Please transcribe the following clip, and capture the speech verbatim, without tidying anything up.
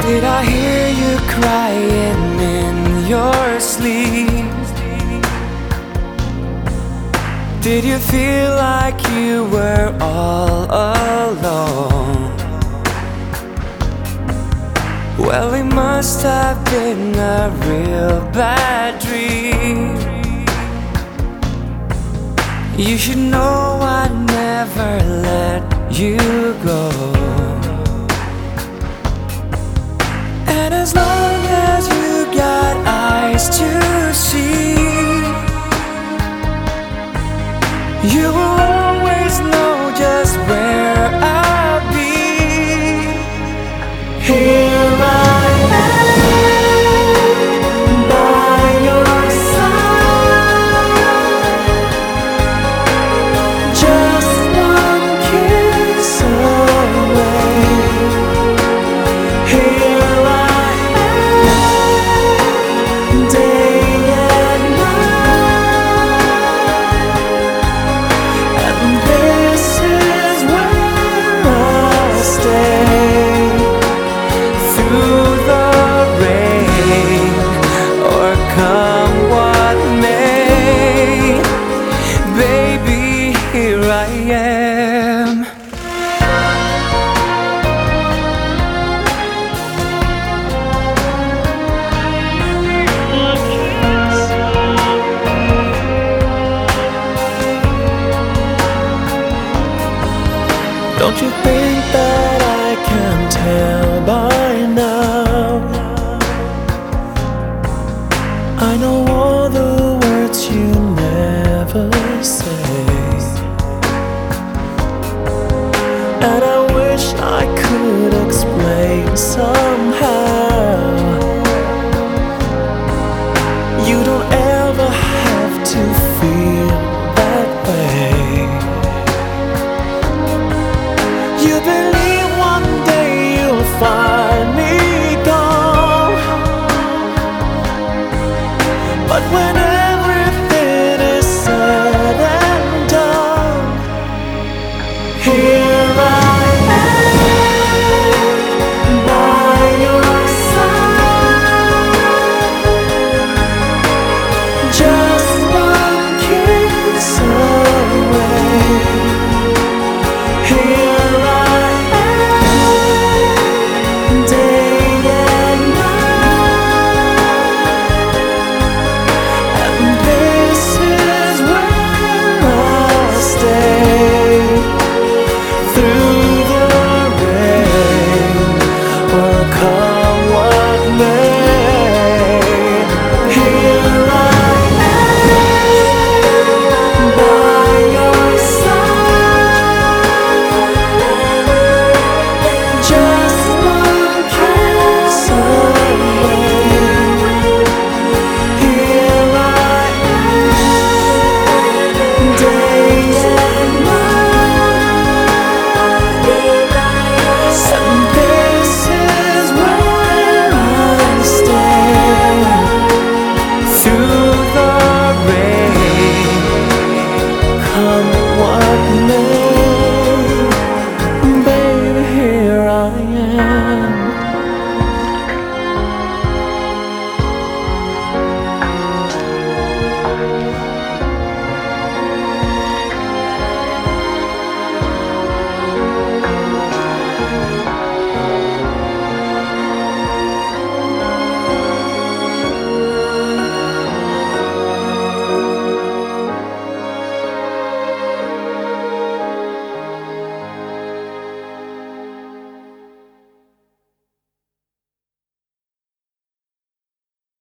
Did I hear you crying in your sleep? Did you feel like you were all alone? Well, it must have been a real bad dream. You should know I never let you go. And as long as you got eyes to see, you will always know just where I'll be. Hey,